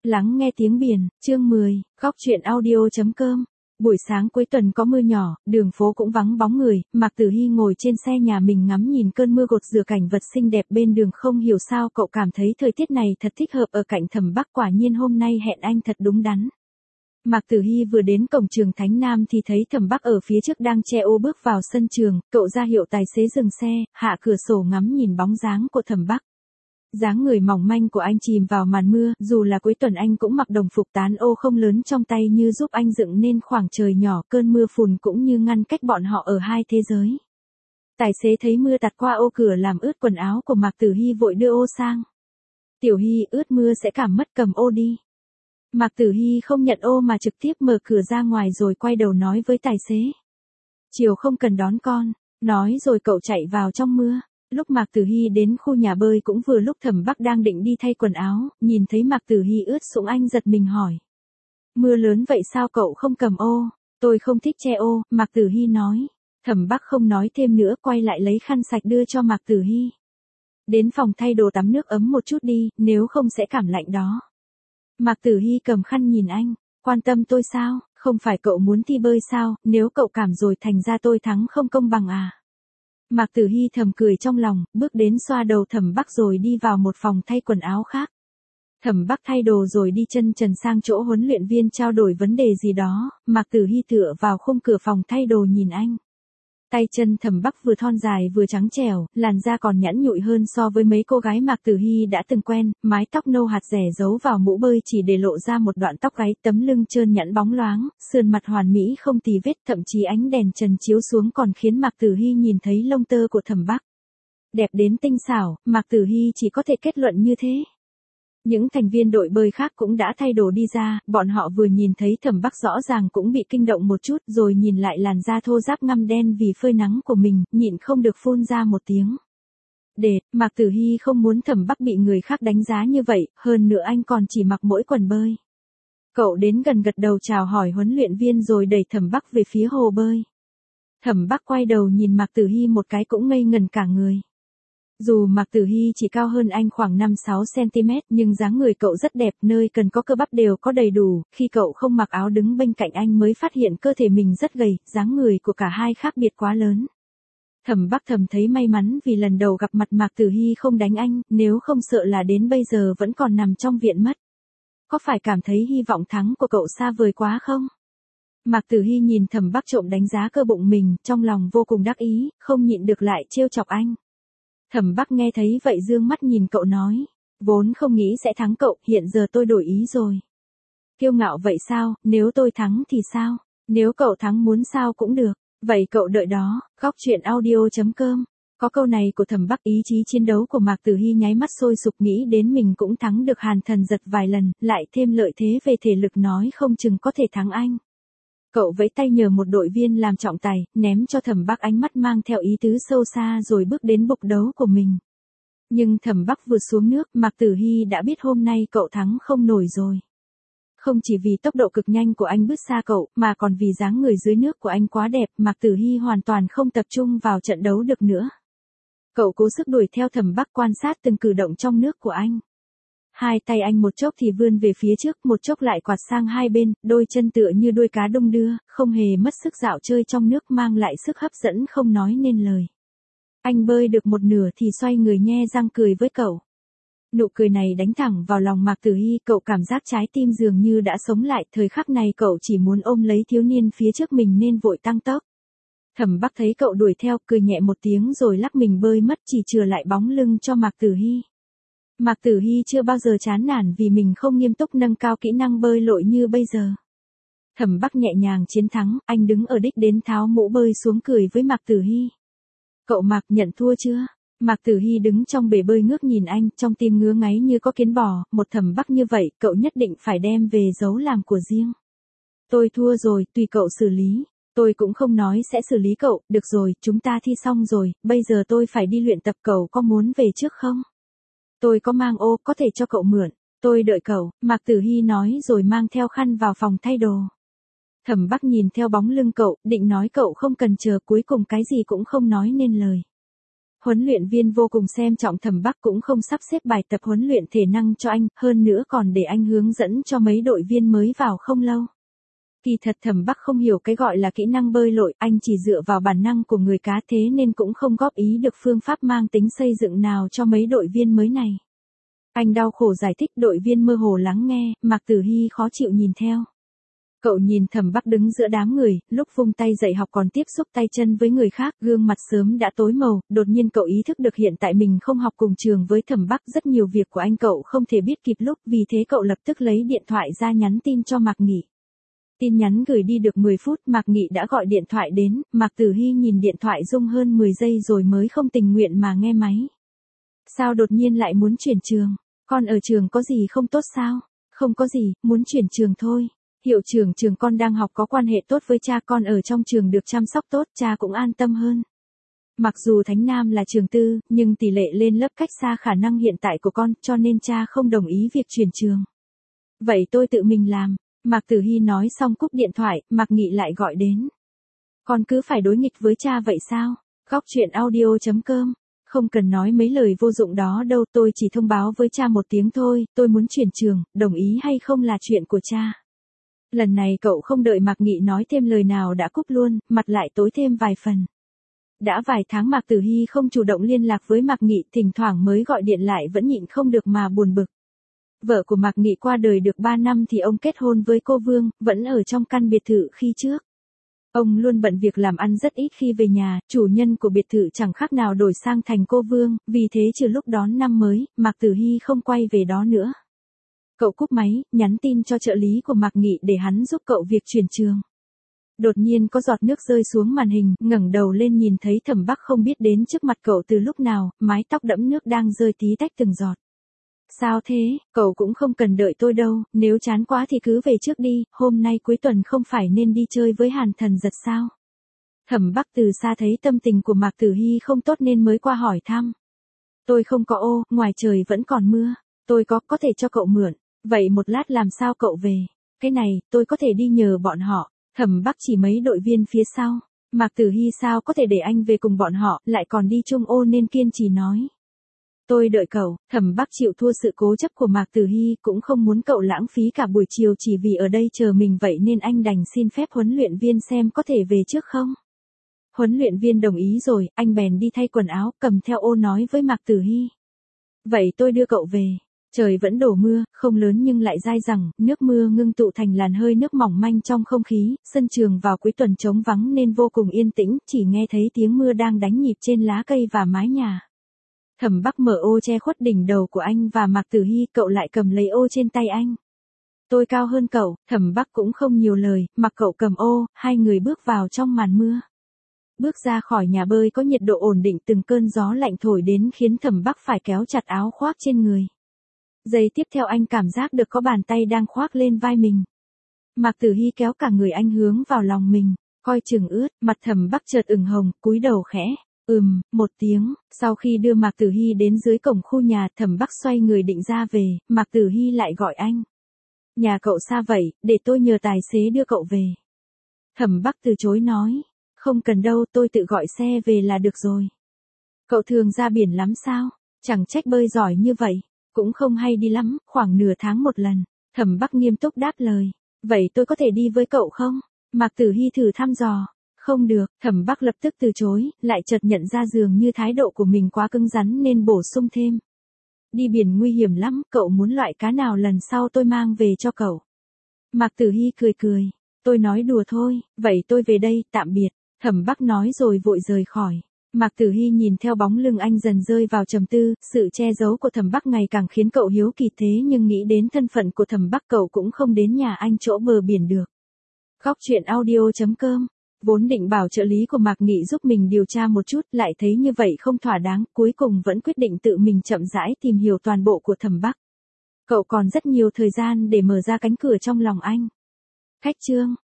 Lắng nghe tiếng biển, chương 10, góc truyện audio.com. Buổi sáng cuối tuần có mưa nhỏ, đường phố cũng vắng bóng người, Mạc Tử Hy ngồi trên xe nhà mình ngắm nhìn cơn mưa gột rửa cảnh vật xinh đẹp bên đường, không hiểu sao cậu cảm thấy thời tiết này thật thích hợp ở cạnh Thẩm Bắc, quả nhiên hôm nay hẹn anh thật đúng đắn. Mạc Tử Hy vừa đến cổng trường Thánh Nam thì thấy Thẩm Bắc ở phía trước đang che ô bước vào sân trường, cậu ra hiệu tài xế dừng xe, hạ cửa sổ ngắm nhìn bóng dáng của Thẩm Bắc. Dáng người mỏng manh của anh chìm vào màn mưa, dù là cuối tuần anh cũng mặc đồng phục tán ô không lớn trong tay như giúp anh dựng nên khoảng trời nhỏ, cơn mưa phùn cũng như ngăn cách bọn họ ở hai thế giới. Tài xế thấy mưa tạt qua ô cửa làm ướt quần áo của Mạc Tử Hy vội đưa ô sang. Tiểu Hy, ướt mưa sẽ cảm mất, cầm ô đi. Mạc Tử Hy không nhận ô mà trực tiếp mở cửa ra ngoài rồi quay đầu nói với tài xế. Chiều không cần đón con, nói rồi cậu chạy vào trong mưa. Lúc Mạc Tử Hy đến khu nhà bơi cũng vừa lúc Thẩm Bắc đang định đi thay quần áo, nhìn thấy Mạc Tử Hy ướt sũng anh giật mình hỏi. Mưa lớn vậy sao cậu không cầm ô? Tôi không thích che ô, Mạc Tử Hy nói. Thẩm Bắc không nói thêm nữa, quay lại lấy khăn sạch đưa cho Mạc Tử Hy. Đến phòng thay đồ tắm nước ấm một chút đi, nếu không sẽ cảm lạnh đó. Mạc Tử Hy cầm khăn nhìn anh, quan tâm tôi sao, không phải cậu muốn thi bơi sao, nếu cậu cảm rồi thành ra tôi thắng không công bằng à? Mạc Tử Hy thầm cười trong lòng, bước đến xoa đầu Thẩm Bắc rồi đi vào một phòng thay quần áo khác. Thẩm Bắc thay đồ rồi đi chân trần sang chỗ huấn luyện viên trao đổi vấn đề gì đó, Mạc Tử Hy tựa vào khung cửa phòng thay đồ nhìn anh. Tay chân Thẩm Bắc vừa thon dài vừa trắng trẻo, làn da còn nhẵn nhụi hơn so với mấy cô gái Mạc Tử Hy đã từng quen, mái tóc nâu hạt rẻ giấu vào mũ bơi chỉ để lộ ra một đoạn tóc gáy, tấm lưng trơn nhẵn bóng loáng, sườn mặt hoàn mỹ không tì vết, thậm chí ánh đèn trần chiếu xuống còn khiến Mạc Tử Hy nhìn thấy lông tơ của Thẩm Bắc. Đẹp đến tinh xảo, Mạc Tử Hy chỉ có thể kết luận như thế. Những thành viên đội bơi khác cũng đã thay đồ đi ra, bọn họ vừa nhìn thấy Thẩm Bắc rõ ràng cũng bị kinh động một chút, rồi nhìn lại làn da thô ráp ngăm đen vì phơi nắng của mình, nhịn không được phun ra một tiếng. Mạc Tử Hy không muốn Thẩm Bắc bị người khác đánh giá như vậy, hơn nữa anh còn chỉ mặc mỗi quần bơi. Cậu đến gần gật đầu chào hỏi huấn luyện viên rồi đẩy Thẩm Bắc về phía hồ bơi. Thẩm Bắc quay đầu nhìn Mạc Tử Hy một cái cũng ngây ngẩn cả người. Dù Mạc Tử Hy chỉ cao hơn anh khoảng 5-6 cm nhưng dáng người cậu rất đẹp, nơi cần có cơ bắp đều có đầy đủ, khi cậu không mặc áo đứng bên cạnh anh mới phát hiện cơ thể mình rất gầy, dáng người của cả hai khác biệt quá lớn. Thẩm Bắc thầm thấy may mắn vì lần đầu gặp mặt Mạc Tử Hy không đánh anh, nếu không sợ là đến bây giờ vẫn còn nằm trong viện mất. Có phải cảm thấy hy vọng thắng của cậu xa vời quá không? Mạc Tử Hy nhìn Thẩm Bắc trộm đánh giá cơ bụng mình, trong lòng vô cùng đắc ý, không nhịn được lại trêu chọc anh. Thẩm Bắc nghe thấy vậy dương mắt nhìn cậu nói, vốn không nghĩ sẽ thắng cậu, hiện giờ tôi đổi ý rồi. Kiêu ngạo vậy sao, nếu tôi thắng thì sao, nếu cậu thắng muốn sao cũng được, vậy cậu đợi đó, góc truyện audio.com. Có câu này của Thẩm Bắc, ý chí chiến đấu của Mạc Tử Hy nháy mắt sôi sục, nghĩ đến mình cũng thắng được Hàn Thần Giật vài lần, lại thêm lợi thế về thể lực nói không chừng có thể thắng anh. Cậu vẫy tay nhờ một đội viên làm trọng tài, ném cho Thẩm Bắc ánh mắt mang theo ý tứ sâu xa rồi bước đến bục đấu của mình. Nhưng Thẩm Bắc vừa xuống nước, Mạc Tử Hy đã biết hôm nay cậu thắng không nổi rồi. Không chỉ vì tốc độ cực nhanh của anh bứt xa cậu, mà còn vì dáng người dưới nước của anh quá đẹp, Mạc Tử Hy hoàn toàn không tập trung vào trận đấu được nữa. Cậu cố sức đuổi theo Thẩm Bắc, quan sát từng cử động trong nước của anh. Hai tay anh một chốc thì vươn về phía trước, một chốc lại quạt sang hai bên, đôi chân tựa như đuôi cá đung đưa, không hề mất sức dạo chơi trong nước, mang lại sức hấp dẫn không nói nên lời. Anh bơi được một nửa thì xoay người nhe răng cười với cậu. Nụ cười này đánh thẳng vào lòng Mạc Tử Hy, cậu cảm giác trái tim dường như đã sống lại, thời khắc này cậu chỉ muốn ôm lấy thiếu niên phía trước mình nên vội tăng tốc. Thẩm Bắc thấy cậu đuổi theo, cười nhẹ một tiếng rồi lắc mình bơi mất, chỉ chừa lại bóng lưng cho Mạc Tử Hy. Mạc Tử Hy chưa bao giờ chán nản vì mình không nghiêm túc nâng cao kỹ năng bơi lội như bây giờ. Thẩm Bắc nhẹ nhàng chiến thắng, anh đứng ở đích đến tháo mũ bơi xuống cười với Mạc Tử Hy. Cậu Mạc, nhận thua chưa? Mạc Tử Hy đứng trong bể bơi ngước nhìn anh, trong tim ngứa ngáy như có kiến bò, một Thẩm Bắc như vậy, cậu nhất định phải đem về giấu làm của riêng. Tôi thua rồi, tùy cậu xử lý. Tôi cũng không nói sẽ xử lý cậu, được rồi, chúng ta thi xong rồi, bây giờ tôi phải đi luyện tập, cậu có muốn về trước không? Tôi có mang ô, có thể cho cậu mượn. Tôi đợi cậu, Mạc Tử Hy nói rồi mang theo khăn vào phòng thay đồ. Thẩm Bắc nhìn theo bóng lưng cậu, định nói cậu không cần chờ, cuối cùng cái gì cũng không nói nên lời. Huấn luyện viên vô cùng xem trọng Thẩm Bắc cũng không sắp xếp bài tập huấn luyện thể năng cho anh, hơn nữa còn để anh hướng dẫn cho mấy đội viên mới vào không lâu. Kỳ thật Thẩm Bắc không hiểu cái gọi là kỹ năng bơi lội, anh chỉ dựa vào bản năng của người cá thế nên cũng không góp ý được phương pháp mang tính xây dựng nào cho mấy đội viên mới này. Anh đau khổ giải thích, đội viên mơ hồ lắng nghe, Mạc Tử Hy khó chịu nhìn theo. Cậu nhìn Thẩm Bắc đứng giữa đám người, lúc vung tay dạy học còn tiếp xúc tay chân với người khác, gương mặt sớm đã tối màu, đột nhiên cậu ý thức được hiện tại mình không học cùng trường với Thẩm Bắc, rất nhiều việc của anh cậu không thể biết kịp lúc, vì thế cậu lập tức lấy điện thoại ra nhắn tin cho Mạc Nghị. Tin nhắn gửi đi được 10 phút, Mạc Nghị đã gọi điện thoại đến, Mạc Tử Hy nhìn điện thoại rung hơn 10 giây rồi mới không tình nguyện mà nghe máy. Sao đột nhiên lại muốn chuyển trường? Con ở trường có gì không tốt sao? Không có gì, muốn chuyển trường thôi. Hiệu trưởng trường con đang học có quan hệ tốt với cha, con ở trong trường được chăm sóc tốt, cha cũng an tâm hơn. Mặc dù Thánh Nam là trường tư, nhưng tỷ lệ lên lớp cách xa khả năng hiện tại của con, cho nên cha không đồng ý việc chuyển trường. Vậy tôi tự mình làm. Mạc Tử Hy nói xong cúp điện thoại, Mạc Nghị lại gọi đến. Con cứ phải đối nghịch với cha vậy sao? Góc chuyện audio.com. Không cần nói mấy lời vô dụng đó đâu, tôi chỉ thông báo với cha một tiếng thôi, tôi muốn chuyển trường, đồng ý hay không là chuyện của cha. Lần này cậu không đợi Mạc Nghị nói thêm lời nào đã cúp luôn, mặt lại tối thêm vài phần. Đã vài tháng Mạc Tử Hy không chủ động liên lạc với Mạc Nghị, thỉnh thoảng mới gọi điện lại vẫn nhịn không được mà buồn bực. Vợ của Mạc Nghị qua đời được 3 năm thì ông kết hôn với cô Vương, vẫn ở trong căn biệt thự khi trước. Ông luôn bận việc làm ăn rất ít khi về nhà, chủ nhân của biệt thự chẳng khác nào đổi sang thành cô Vương, vì thế trừ lúc đón năm mới, Mạc Tử Hy không quay về đó nữa. Cậu cúp máy, nhắn tin cho trợ lý của Mạc Nghị để hắn giúp cậu việc chuyển trường. Đột nhiên có giọt nước rơi xuống màn hình, ngẩng đầu lên nhìn thấy Thẩm Bắc không biết đến trước mặt cậu từ lúc nào, mái tóc đẫm nước đang rơi tí tách từng giọt. Sao thế, cậu cũng không cần đợi tôi đâu, nếu chán quá thì cứ về trước đi, hôm nay cuối tuần không phải nên đi chơi với Hàn Thần Giật sao? Thẩm Bắc từ xa thấy tâm tình của Mạc Tử Hy không tốt nên mới qua hỏi thăm. Tôi không có ô, ngoài trời vẫn còn mưa, tôi có thể cho cậu mượn, vậy một lát làm sao cậu về? Cái này, tôi có thể đi nhờ bọn họ. Thẩm Bắc chỉ mấy đội viên phía sau. Mạc Tử Hy sao có thể để anh về cùng bọn họ, lại còn đi chung ô nên kiên trì nói. Tôi đợi cậu. Thẩm Bắc chịu thua sự cố chấp của Mạc Tử Hy, cũng không muốn cậu lãng phí cả buổi chiều chỉ vì ở đây chờ mình, vậy nên anh đành xin phép huấn luyện viên xem có thể về trước không. Huấn luyện viên đồng ý rồi, anh bèn đi thay quần áo, cầm theo ô nói với Mạc Tử Hy. Vậy tôi đưa cậu về. Trời vẫn đổ mưa, không lớn nhưng lại dai dẳng, nước mưa ngưng tụ thành làn hơi nước mỏng manh trong không khí, sân trường vào cuối tuần trống vắng nên vô cùng yên tĩnh, chỉ nghe thấy tiếng mưa đang đánh nhịp trên lá cây và mái nhà. Thẩm Bắc mở ô che khuất đỉnh đầu của anh và Mạc Tử Hy, cậu lại cầm lấy ô trên tay anh. Tôi cao hơn cậu, Thẩm Bắc cũng không nhiều lời, mặc cậu cầm ô, hai người bước vào trong màn mưa. Bước ra khỏi nhà bơi có nhiệt độ ổn định, từng cơn gió lạnh thổi đến khiến Thẩm Bắc phải kéo chặt áo khoác trên người. Giây tiếp theo anh cảm giác được có bàn tay đang khoác lên vai mình. Mạc Tử Hy kéo cả người anh hướng vào lòng mình, coi chừng ướt, mặt Thẩm Bắc chợt ửng hồng, cúi đầu khẽ. Một tiếng, sau khi đưa Mạc Tử Hy đến dưới cổng khu nhà, Thẩm Bắc xoay người định ra về, Mạc Tử Hy lại gọi anh. Nhà cậu xa vậy, để tôi nhờ tài xế đưa cậu về. Thẩm Bắc từ chối nói, không cần đâu, tôi tự gọi xe về là được rồi. Cậu thường ra biển lắm sao? Chẳng trách bơi giỏi như vậy, cũng không hay đi lắm, khoảng nửa tháng một lần. Thẩm Bắc nghiêm túc đáp lời, vậy tôi có thể đi với cậu không? Mạc Tử Hy thử thăm dò. Không được, Thẩm Bắc lập tức từ chối, lại chợt nhận ra dường như thái độ của mình quá cứng rắn nên bổ sung thêm. Đi biển nguy hiểm lắm, cậu muốn loại cá nào lần sau tôi mang về cho cậu. Mạc Tử Hy cười cười, tôi nói đùa thôi, vậy tôi về đây, tạm biệt. Thẩm Bắc nói rồi vội rời khỏi. Mạc Tử Hy nhìn theo bóng lưng anh dần rơi vào trầm tư, sự che giấu của Thẩm Bắc ngày càng khiến cậu hiếu kỳ, thế nhưng nghĩ đến thân phận của Thẩm Bắc cậu cũng không đến nhà anh chỗ bờ biển được. Góc chuyện audio.com. Vốn định bảo trợ lý của Mạc Nghị giúp mình điều tra một chút, lại thấy như vậy không thỏa đáng, cuối cùng vẫn quyết định tự mình chậm rãi tìm hiểu toàn bộ của Thẩm Bắc. Cậu còn rất nhiều thời gian để mở ra cánh cửa trong lòng anh. Khách chương.